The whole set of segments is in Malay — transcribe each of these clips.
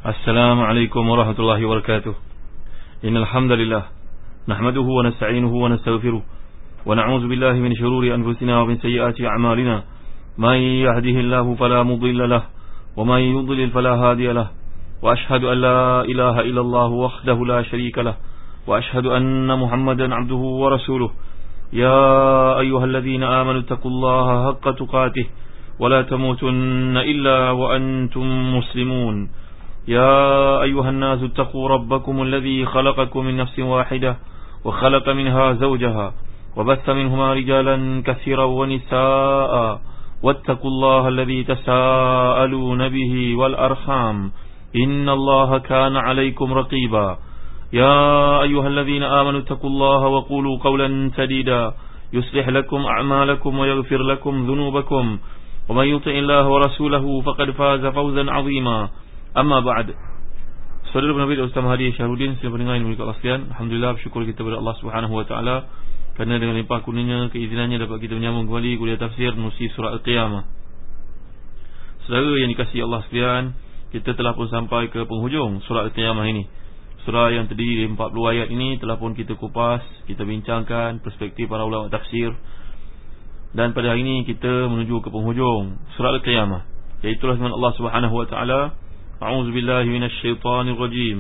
Assalamualaikum warahmatullahi wabarakatuh. Innal hamdalillah nahmaduhu wa nasta'inuhu wa nastaghfiruh wa na'udzu billahi min shururi anfusina wa min sayyiati a'malina. May yahdihillahu fala mudilla lahu wa may yudlil fala hadiya lahu. Wa ashhadu an la ilaha illallah wahdahu la sharika lahu wa ashhadu anna Muhammadan 'abduhu wa rasuluh. Ya ayyuhalladzina amanu taqullaha haqqa tuqatih wa la tamutunna illa wa antum muslimun. يا أيها الناس اتقوا ربكم الذي خلقكم من نفس واحدة وخلق منها زوجها وبث منهما رجالا كثيرا ونساء واتقوا الله الذي تساءلون به والأرحام إن الله كان عليكم رقيبا يا أيها الذين آمنوا اتقوا الله وقولوا قولا سديدا يصلح لكم أعمالكم ويغفر لكم ذنوبكم ومن يطع الله ورسوله فقد فاز فوزا عظيما. Amma ba'd. Saudara Nabi Ustaz Mahdi Syahrudin, selamat pendengar yang Allah sekalian. Alhamdulillah, bersyukur kita kepada Allah Subhanahu wa taala kerana dengan limpah kurnianya, keizinannya dapat kita menyambung kembali kuliah tafsir menerusi surah Al-Qiyamah. Saudara yang dikasihi Allah sekalian, kita telah pun sampai ke penghujung surah Al-Qiyamah ini. Surah yang terdiri dari 40 ayat ini telah pun kita kupas, kita bincangkan perspektif para ulama tafsir. Dan pada hari ini kita menuju ke penghujung surah Al-Qiyamah, iaitu firman Allah Subhanahu wa taala, أعوذ بالله من الشيطان الرجيم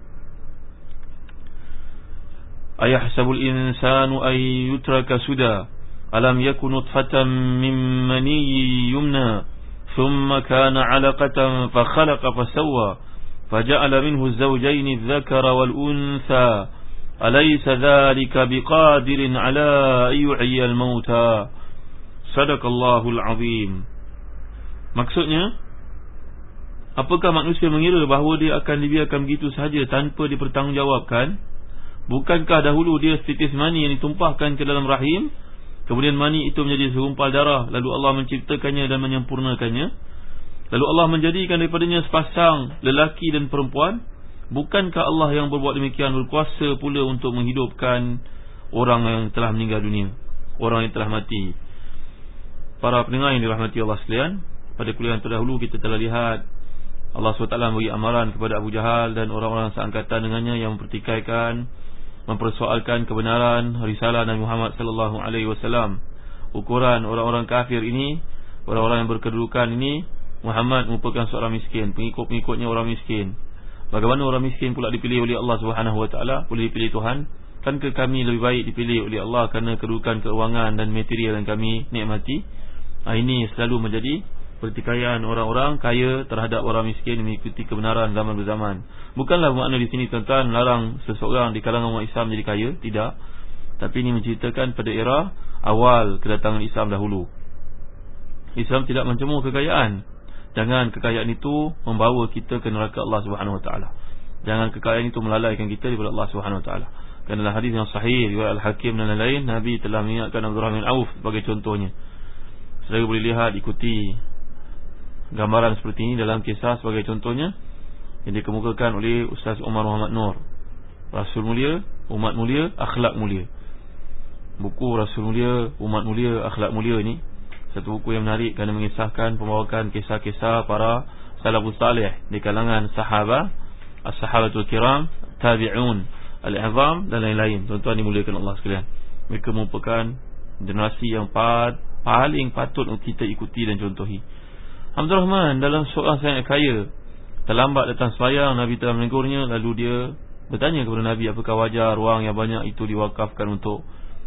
أيحسب الإنسان أن يترك سدى ألم يكن نطفة من مني يمنى ثم كان علقة فخلق فسوى فجعل منه الزوجين الذكر والأنثى أليس ذلك بقادر على أن يحيي الموتى صدق الله العظيم. Maksudnya, apakah manusia mengira bahawa dia akan dibiarkan begitu sahaja tanpa dipertanggungjawabkan? Bukankah dahulu dia setitis mani yang ditumpahkan ke dalam rahim, kemudian mani itu menjadi segumpal darah, lalu Allah menciptakannya dan menyempurnakannya, lalu Allah menjadikan daripadanya sepasang lelaki dan perempuan? Bukankah Allah yang berbuat demikian berkuasa pula untuk menghidupkan orang yang telah meninggal dunia, orang yang telah mati? Para pendengar yang dirahmati Allah sekalian, pada kuliah yang terdahulu kita telah lihat Allah SWT beri amaran kepada Abu Jahal dan orang-orang seangkatan dengannya yang mempertikaikan, mempersoalkan kebenaran risalah Nabi Muhammad SAW. Ukuran orang-orang kafir ini, orang-orang yang berkedudukan ini, Muhammad merupakan seorang miskin, pengikut-pengikutnya orang miskin. Bagaimana orang miskin pula dipilih oleh Allah SWT? Boleh dipilih Tuhan? Kankah kami lebih baik dipilih oleh Allah kerana kedudukan keuangan dan material yang kami nikmati? Ini selalu menjadi pertikaian orang-orang kaya terhadap orang miskin yang mengikuti kebenaran zaman berzaman. Bukanlah makna di sini tuan-tuan melarang seseorang di kalangan umat Islam menjadi kaya, tidak. Tapi ini menceritakan pada era awal kedatangan Islam dahulu. Islam tidak mencemooh kekayaan. Jangan kekayaan itu membawa kita ke neraka Allah Subhanahu wa taala. Jangan kekayaan itu melalaikan kita daripada Allah Subhanahu wa taala. Kerana dalam hadis yang sahih riwayat Al-Hakim dan lain-lain, Nabi telah mengingatkan Abdurrahman bin Auf sebagai contohnya. Saudara boleh lihat, ikuti gambaran seperti ini dalam kisah sebagai contohnya yang dikemukakan oleh Ustaz Umar Muhammad Nur. Rasul mulia, umat mulia, akhlak mulia. Buku Rasul mulia, umat mulia, akhlak mulia ini satu buku yang menarik kerana mengisahkan pembawakan kisah-kisah para salafus salih di kalangan sahabat, as-sahabatul kiram, tabi'un, al-i'zam dan lain-lain. Tuan-tuan dimuliakan Allah sekalian, mereka merupakan generasi yang paling patut untuk kita ikuti dan contohi. Abdul Rahman dalam seorang sangat kaya, terlambat datang sembahyang, Nabi telah menegurnya. Lalu dia bertanya kepada Nabi, apakah wajar wang yang banyak itu diwakafkan untuk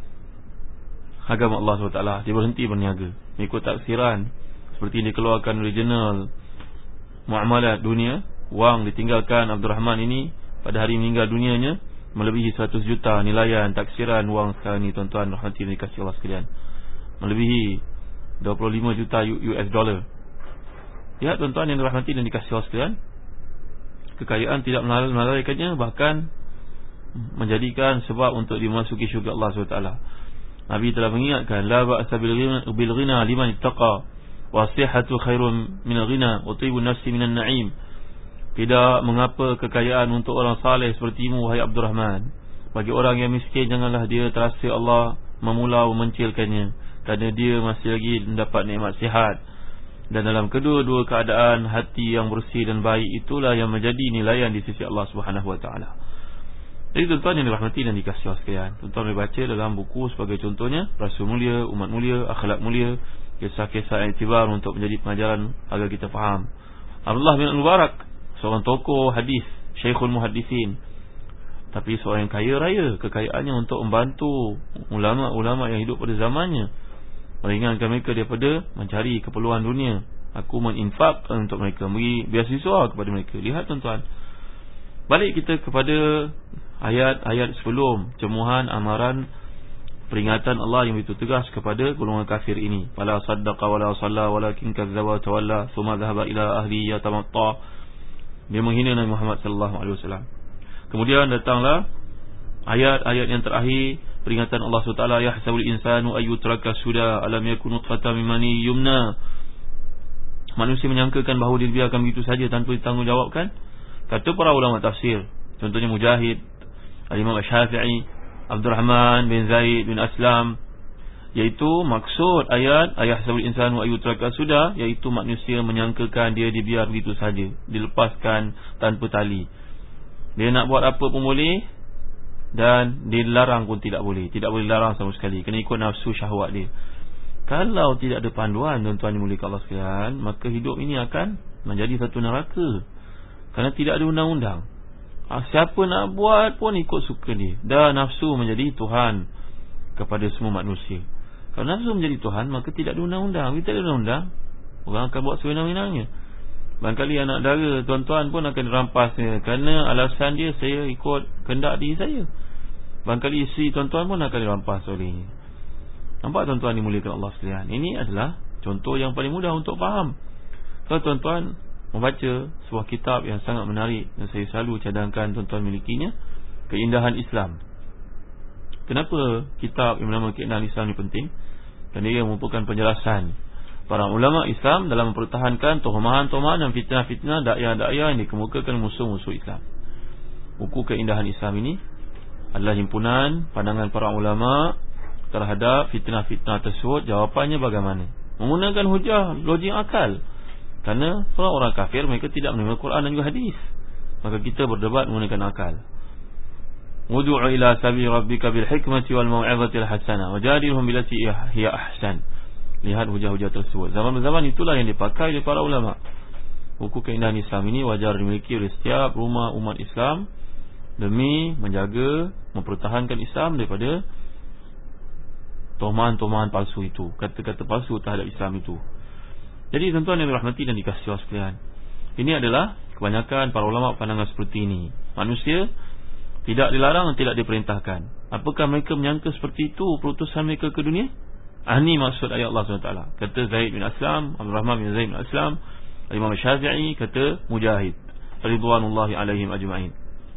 agama Allah SWT? Dia berhenti berniaga mengikut taksiran seperti yang dikeluarkan oleh jurnal Muamalat Dunia. Wang ditinggalkan Abdul Rahman ini pada hari meninggal dunianya melebihi 100 juta nilaian taksiran wang sekarang ni, tuan-tuan rahmati dan dikasihi Allah sekalian. Melebihi 25 juta US dollar. Ya, tuan-tuan yang dirahmati dan dikasihi Allah sekalian, kekayaan tidak melalaikannya, bahkan menjadikan sebab untuk dimasuki syurga Allah SWT. Nabi telah mengingatkan, la ba'sa bil ghina liman ittaqa wa sihhatu khairun min al-ghina wa tibun nafsi min an-na'im. Tidak mengapa kekayaan untuk orang saleh sepertimu, wahai Abdul Rahman. Bagi orang yang miskin, janganlah dia terasa Allah memula memencilkannya, kerana dia masih lagi mendapat nikmat sihat Dan dalam kedua-dua keadaan, hati yang bersih dan baik itulah yang menjadi nilaian di sisi Allah Subhanahu Wa Taala. Jadi tuan-tuan yang dirahmati dan dikasihi sekalian, tuan-tuan boleh baca dalam buku sebagai contohnya Rasul Mulia, Umat Mulia, Akhlak Mulia, kisah-kisah iktibar untuk menjadi pengajaran agar kita faham. Abdullah bin Mubarak, seorang tokoh hadis, Syekhul Muhaddisin, tapi seorang yang kaya raya, kekayaannya untuk membantu ulama-ulama yang hidup pada zamannya, meringankan mereka daripada mencari keperluan dunia. Aku meninfakkan untuk mereka, beri beasiswa kepada mereka. Lihat tuan-tuan, balik kita kepada ayat-ayat sebelum, cemuhan, amaran, peringatan Allah yang begitu tegas kepada golongan kafir ini. Fala saddaqa wala shalla walakin kadzdzaba wa tawalla thumma dhahaba ila ahli yatamatta. Dia menghina Nabi Muhammad sallallahu alaihi wasallam. Kemudian datanglah ayat-ayat yang terakhir, peringatan Allah SWT, yahsabul insanu ayyutraka suda alam yakun nutfatan min mani yumna. Manusia menyangkakan bahawa dia dibiarkan begitu saja tanpa ditanggungjawabkan. Kata para ulama tafsir, contohnya Mujahid, Al-Imam Syafi'i, Abdurrahman bin Zaid bin Aslam, iaitu maksud ayat yahsabul insanu ayyutraka suda, iaitu manusia menyangkakan dia dibiar begitu saja, dilepaskan tanpa tali. Dia nak buat apa pun boleh, dan dilarang pun tidak boleh. Tidak boleh larang sama sekali, kena ikut nafsu syahwat dia. Kalau tidak ada panduan, tuan-tuan dimuliakan Allah sekalian, maka hidup ini akan menjadi satu neraka, kerana tidak ada undang-undang. Siapa nak buat pun ikut suka dia. Dah nafsu menjadi Tuhan kepada semua manusia. Kalau nafsu menjadi Tuhan, maka tidak ada undang-undang. Bila tidak ada undang, orang akan buat sewenang-wenangnya. Barangkali anak dara tuan-tuan pun akan dirampasnya, kerana alasan dia, saya ikut kehendak diri saya. Barangkali isteri tuan-tuan pun akan dirampas olehnya. Nampak tuan-tuan dimuliakan Allah sekalian? Ini adalah contoh yang paling mudah untuk faham. Kalau tuan-tuan membaca sebuah kitab yang sangat menarik, dan saya selalu cadangkan tuan-tuan milikinya, Keindahan Islam. Kenapa kitab yang bernama Keindahan Islam ini penting? Kerana ia merupakan penjelasan para ulama Islam dalam mempertahankan tohmahan-tohmahan dan fitnah-fitnah dakwah-dakwah yang dikemukakan musuh-musuh Islam. Buku Keindahan Islam ini adalah himpunan pandangan para ulama terhadap fitnah-fitnah tersebut. Jawapannya bagaimana? Menggunakan hujah, logik, akal. Kerana orang kafir, mereka tidak menerima Quran dan juga hadis, maka kita berdebat menggunakan akal. Ud'u ila sabili rabbika bil hikmati wal mau'izatil hasanah wajadilhum billati hiya ahsan. Lihat hujah-hujah tersebut. Zaman-zaman itulah yang dipakai oleh para ulama. Buku Keindahan Islam ini wajar dimiliki oleh setiap rumah umat Islam demi menjaga, mempertahankan Islam daripada tohmahan-tohmahan palsu itu, kata-kata palsu terhadap Islam itu. Jadi tuan-tuan yang dirahmati dan dikasihi Allah sekalian, ini adalah kebanyakan para ulama pandangan seperti ini. Manusia tidak dilarang dan tidak diperintahkan. Apakah mereka menyangka seperti itu perutusan mereka ke dunia? Ini maksud ayat Allah SWT. Kata Zaid bin Aslam, Abdurrahman bin Zaid bin Aslam, Imam Syafi'i, kata Mujahid, ridwanullahi alaihim ajma'in.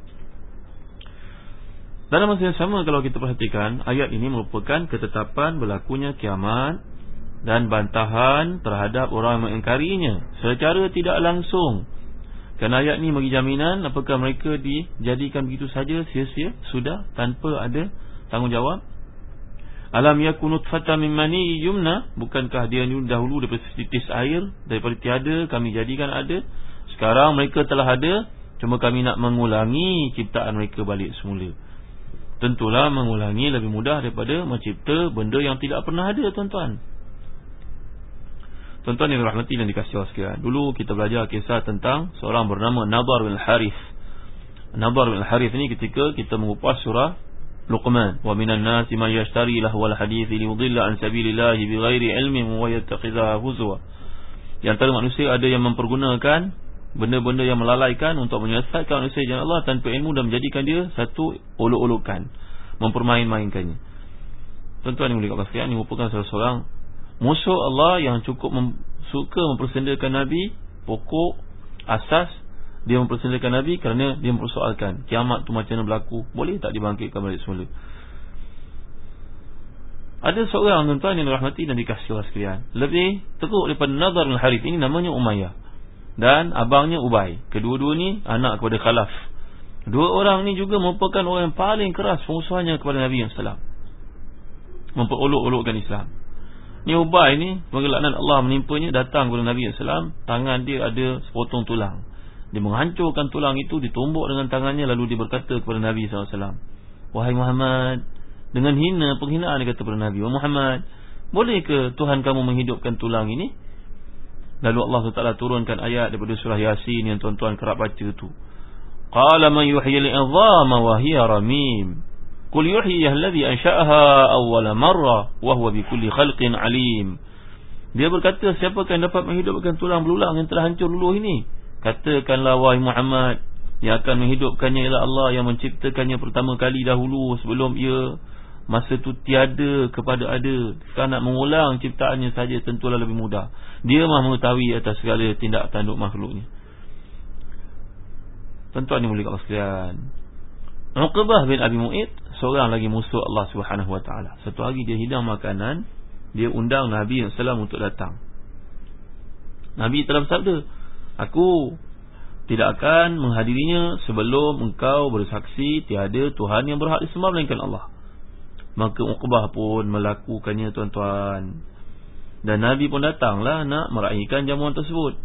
Dalam masa yang sama, kalau kita perhatikan, ayat ini merupakan ketetapan berlakunya kiamat dan bantahan terhadap orang yang mengingkarinya secara tidak langsung. Kerana ayat ini bagi jaminan apakah mereka dijadikan begitu saja, sia-sia, sudah, tanpa ada tanggungjawab. Alam yakun nutfatan min mani yumna, bukankah dia dahulu daripada setitis air, daripada tiada kami jadikan ada. Sekarang mereka telah ada, cuma kami nak mengulangi ciptaan mereka balik semula. Tentulah mengulangi lebih mudah daripada mencipta benda yang tidak pernah ada, tuan-tuan. Tuan-tuan yang dirahmati dan dikasihi Allah sekalian, dulu kita belajar kisah tentang seorang bernama Nadar bin Harith. Nadar bin Harith ini ketika kita mengupas surah Luqman, wa minan nasi man yashtari lahwal hadits liyudilla an sabilillahi bighairi ilmin wa yattakhidha huzwa. Di antara manusia ada yang mempergunakan benda-benda yang melalaikan untuk menyesatkan manusia jalan Allah tanpa ilmu dan menjadikan dia satu olok-olokan, mempermain-mainkannya. Tuan-tuan yang mulia sekalian, ini merupakan salah seorang musuh Allah yang cukup suka mempersendakan Nabi. Pokok asas dia mempersendakan Nabi kerana dia mempersoalkan kiamat tu macam mana berlaku, boleh tak dibangkitkan balik semula. Ada seorang tuan-tuan yang dirahmati dan dikasihi Allah sekalian, lebih teruk daripada Nadar bin Harith ini, namanya Umayyah, dan abangnya Ubay. Kedua-dua ni anak kepada Khalaf. Dua orang ni juga merupakan orang yang paling keras pengusuhannya kepada Nabi SAW, memperolok-olokkan Islam. Ni Ubay ni, pengelaknan Allah menimpanya, datang kepada Nabi SAW. Tangan dia ada sepotong tulang. Dia menghancurkan tulang itu, ditumbuk dengan tangannya, lalu dia berkata kepada Nabi SAW, wahai Muhammad, dengan hina, penghinaan dia kata kepada Nabi, wahai Muhammad, boleh ke Tuhan kamu menghidupkan tulang ini? Lalu Allah SWT turunkan ayat daripada surah Yasin yang tuan-tuan kerap baca tu. Qala man yuhyil 'idhama wa hiya ramim. Qul yuhyiha alladhi ansha'aha awwala marrah wa huwa bikulli khalqin alim. Dia berkata, siapakah yang dapat menghidupkan tulang belulang yang telah hancur luluh ini? Katakanlah wahai Muhammad, yang akan menghidupkannya ialah Allah yang menciptakannya pertama kali dahulu sebelum ia masa tu tiada kepada ada. Sekarang nak mengulang ciptaannya saja tentulah lebih mudah. Dia Maha mengetahui atas segala tindak tanduk makhluknya. Tuan-tuan yang mulia Allah sekalian, Uqbah bin Abi Mu'id seorang lagi musuh Allah Subhanahu Wa Taala. Satu hari dia hidang makanan, dia undang Nabi SAW untuk datang. Nabi telah bersabda, aku tidak akan menghadirinya sebelum engkau bersaksi tiada Tuhan yang berhak disembah melainkan Allah. Maka Uqbah pun melakukannya, tuan-tuan. Dan Nabi pun datanglah nak meraihkan jamuan tersebut.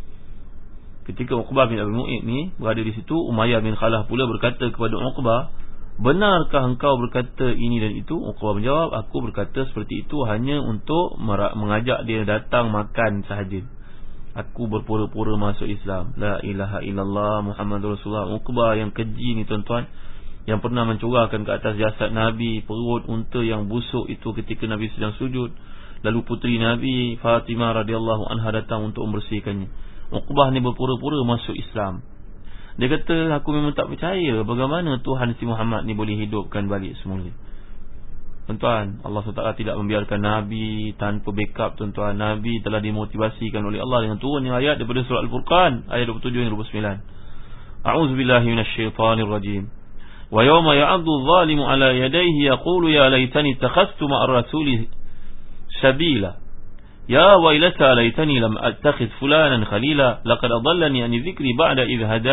Ketika Uqbah bin Abi Mu'id ni berada di situ, Umayyah bin Khalaf pula berkata kepada Uqbah, benarkah engkau berkata ini dan itu? Uqbah menjawab, aku berkata seperti itu hanya untuk mengajak dia datang makan sahaja. Aku berpura-pura masuk Islam. La ilaha illallah Muhammadur Rasulullah. Uqbah yang keji ni, tuan-tuan, yang pernah mencurahkan ke atas jasad Nabi perut unta yang busuk itu ketika Nabi sedang sujud. Lalu puteri Nabi Fatimah radhiyallahu anha datang untuk membersihkannya. Uqbah ni berpura-pura masuk Islam. Dia kata, aku memang tak percaya bagaimana Tuhan si Muhammad ni boleh hidupkan balik semula. Tuan-tuan, Allah SWT tidak membiarkan Nabi tanpa backup, tuan-tuan. Nabi telah dimotivasikan oleh Allah dengan turunnya ayat daripada surah Al-Furqan ayat 27 dan 29. A'udzubillahi minasyaitanirrajim. Wa yawma ya'addu adh-dhalimu 'ala yadayhi yaqulu ya laitani ittakhadhtu ma'ar rasuli sabila. Ya wailata laitani lam attakhidh fulanan khalila laqad adallani an dhikri ba'da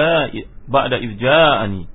idh ja'ani.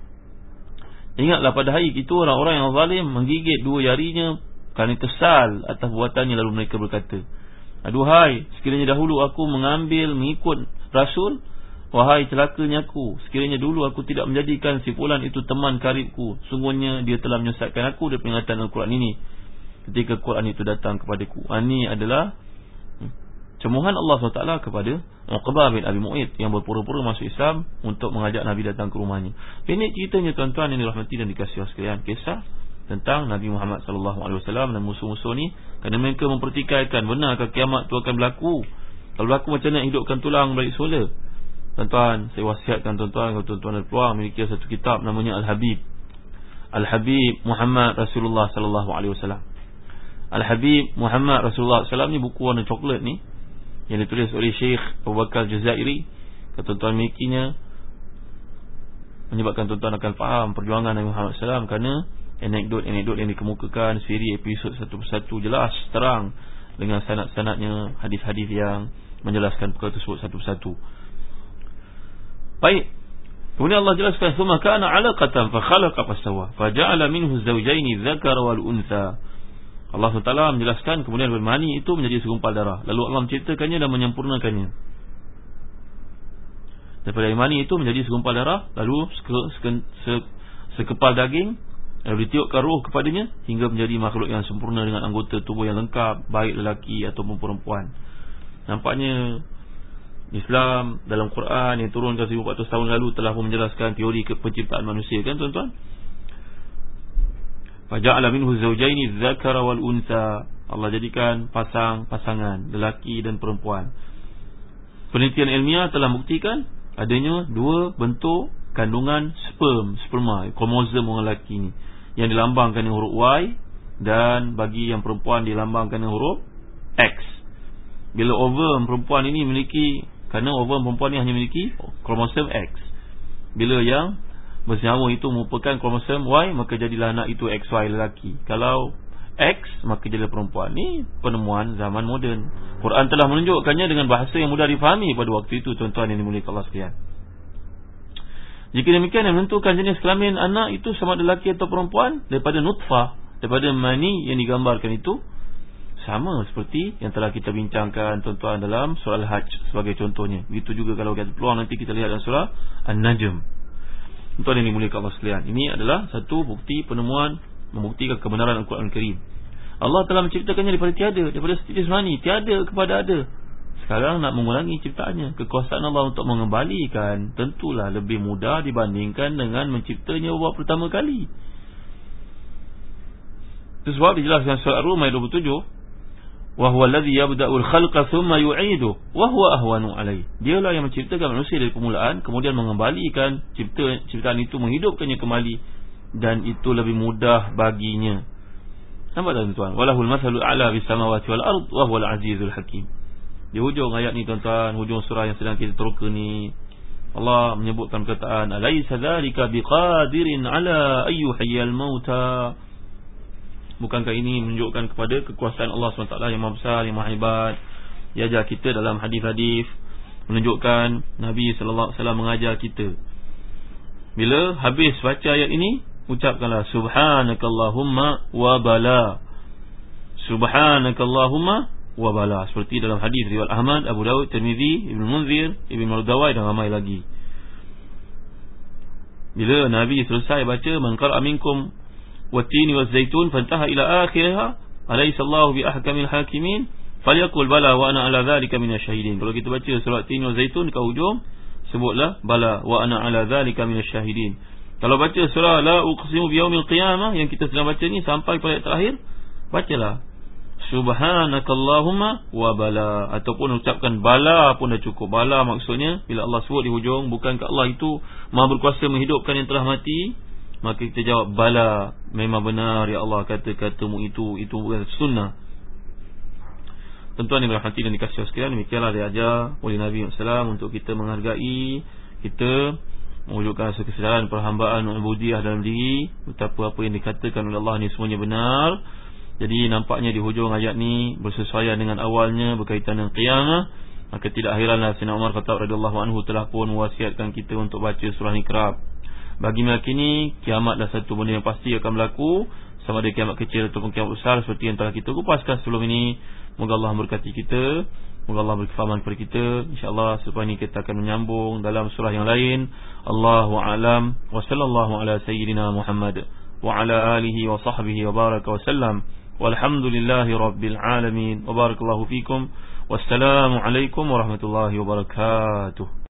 Ingatlah pada hari itu orang-orang yang zalim menggigit dua jarinya kerana kesal atas buatannya, lalu mereka berkata, aduhai, sekiranya dahulu aku mengikut Rasul, wahai celakanya aku, sekiranya dulu aku tidak menjadikan si fulan itu teman karibku, sungguhnya dia telah menyesatkan aku dari peringatan Al-Quran ini ketika Quran itu datang kepadaku. Ini adalah cemohan Allah SWT kepada Uqbah bin Abi Mu'id yang berpura-pura masuk Islam untuk mengajak Nabi datang ke rumahnya. Ini ceritanya, tuan-tuan yang dirahmati dan dikasihi sekalian, kisah tentang Nabi Muhammad SAW dan musuh-musuh ni, kerana mereka mempertikaikan, benarkah kiamat itu akan berlaku? Kalau berlaku, macam mana hidupkan tulang balik semula? Tuan-tuan, saya wasiatkan tuan-tuan, kalau tuan-tuan ada peluang, memiliki satu kitab namanya Al-Habib. Al-Habib Muhammad Rasulullah SAW. Al-Habib Muhammad Rasulullah SAW ni buku warna coklat ni, yang ditulis oleh Syekh Abu Bakar Jazairi. Kalau tuan-tuan milikinya, menyebabkan tuan-tuan akan faham perjuangan Nabi Muhammad SAW, kerana anekdot-anekdot yang dikemukakan, siri episod satu persatu jelas, terang, dengan sanad-sanadnya, hadis-hadis yang menjelaskan perkara tersebut satu persatu. Baik, kemudian Allah jelaskan, "Tsumma kana 'alaqatan fa khalaqa fasawa fa ja'ala minhu az-zawjayn adh-dhakara wal untha." Allah SWT menjelaskan, kemudian mani itu menjadi segumpal darah, lalu Allah menciptakannya dan menyempurnakannya. Daripada mani itu menjadi segumpal darah, lalu sekepal daging, lalu ditiupkan roh kepadanya hingga menjadi makhluk yang sempurna dengan anggota tubuh yang lengkap, baik lelaki ataupun perempuan. Nampaknya Islam dalam Quran yang turunkan 1400 tahun lalu telah menjelaskan teori penciptaan manusia, kan tuan-tuan? Faja'ala minhu zawjaini dzakara wal untha. Allah jadikan pasangan lelaki dan perempuan. Penelitian ilmiah telah buktikan adanya dua bentuk kandungan sperma, kromosom orang lelaki ni, yang dilambangkan dengan huruf Y, dan bagi yang perempuan dilambangkan dengan huruf X. Bila ovum perempuan ini memiliki, kerana ovum perempuan ni hanya memiliki kromosom X, bila yang bersenyawa itu merupakan kromosom Y, maka jadilah anak itu XY lelaki. Kalau X, maka jadilah perempuan. Ni penemuan zaman moden. Quran telah menunjukkannya dengan bahasa yang mudah difahami pada waktu itu, tuan-tuan yang dimuliakan Allah sekalian. Jika demikian, yang menentukan jenis kelamin anak itu sama ada lelaki atau perempuan daripada nutfah, daripada mani yang digambarkan itu, Sama seperti yang telah kita bincangkan tuan-tuan dalam surah Al-Hajj sebagai contohnya. Begitu juga kalau kita peluang nanti kita lihat dalam surah An-Najm. Tuan-tuan yang dimuliakan Allah sekalian, ini adalah satu bukti penemuan membuktikan kebenaran Al-Quran Al-Karim. Allah telah menciptakannya daripada tiada, daripada jasmani, tiada kepada ada. Sekarang nak mengulangi ciptaannya. Kekuasaan Allah untuk mengembalikan tentulah lebih mudah dibandingkan dengan menciptanya buat pertama kali. Itu sebab dijelaskan surah Ar-Rum ayat 27, wa huwa alladhi yabda'ul khalqa thumma yu'iduhu wa huwa ahwanu alayhi. Dialah yang menciptakan manusia dari permulaan, kemudian mengembalikan ciptaan itu, menghidupkannya kembali, dan itu lebih mudah baginya. Nampak tak tuan-tuan? Walahul mathalul a'la bis samawati wal ard wa huwal azizul hakim. Di hujung ayat ni tuan-tuan, hujung surah yang sedang kita teroka ni, Allah menyebutkan perkataan alaysa dzalika biqadirin ala ayyuhayyal mauta. Bukankah ini menunjukkan kepada kekuasaan Allah SWT yang maha besar, yang maha hebat. Dia ajar kita dalam hadis-hadis, menunjukkan Nabi SAW mengajar kita, bila habis baca ayat ini, ucapkanlah subhanakallahumma wa bala, subhanakallahumma wa bala, seperti dalam hadis riwayat Ahmad, Abu Dawud, Tirmizi, Ibn Munzir, Ibn Mardawai dan ramai lagi. Bila Nabi selesai baca man qara'a minkum wat-tini waz-zaitun fantaha ila akhirha alaysa Allahu bi ahkamil hakimin falyaqul bala wa ana ala dhalika minasyahidin. Kalau kita baca surah Tin waz-zaitun ke hujung, sebutlah bala wa ana ala dhalika minasyahidin. Kalau baca surah la uqsimu biyaumil qiyamah yang kita sedang baca ni sampai pada ayat terakhir, bacalah subhanakallahumma wa bala, ataupun ucapkan bala pun dah cukup. Bala maksudnya bila Allah sebut di hujung, bukankah Allah itu maha berkuasa menghidupkan yang telah mati, maka kita jawab bala, memang benar ya Allah, kata-katamu itu bukan sunnah. Tuan-tuan yang berhati dan dikasihi sekalian, demikianlah diajar oleh Nabi SAW untuk kita menghargai, kita mewujudkan rasa kesedaran perhambaan ubudiyah dalam diri, betapa apa yang dikatakan oleh Allah ni semuanya benar. Jadi nampaknya di hujung ayat ni bersesuaian dengan awalnya berkaitan dengan qiyamah. Maka tidak heranlah Sayyidina Umar Khattab radhiyallahu anhu telah pun mewasiatkan kita untuk baca surah ni kerap. Bagi meyakini kiamat adalah satu benda yang pasti akan berlaku, sama ada kiamat kecil ataupun kiamat besar, seperti yang telah kita kupaskan sebelum ini. Moga Allah memberkati kita, moga Allah beri kefahaman kepada kita. InsyaAllah selepas ini kita akan menyambung dalam surah yang lain. Allahu a'lam wa sallallahu ala sayyidina Muhammad wa ala alihi wa sahbihi wa baraka wa sallam. Walhamdulillahi rabbil alamin. Wa barakallahu fikum. Wassalamu alaikum warahmatullahi wabarakatuh.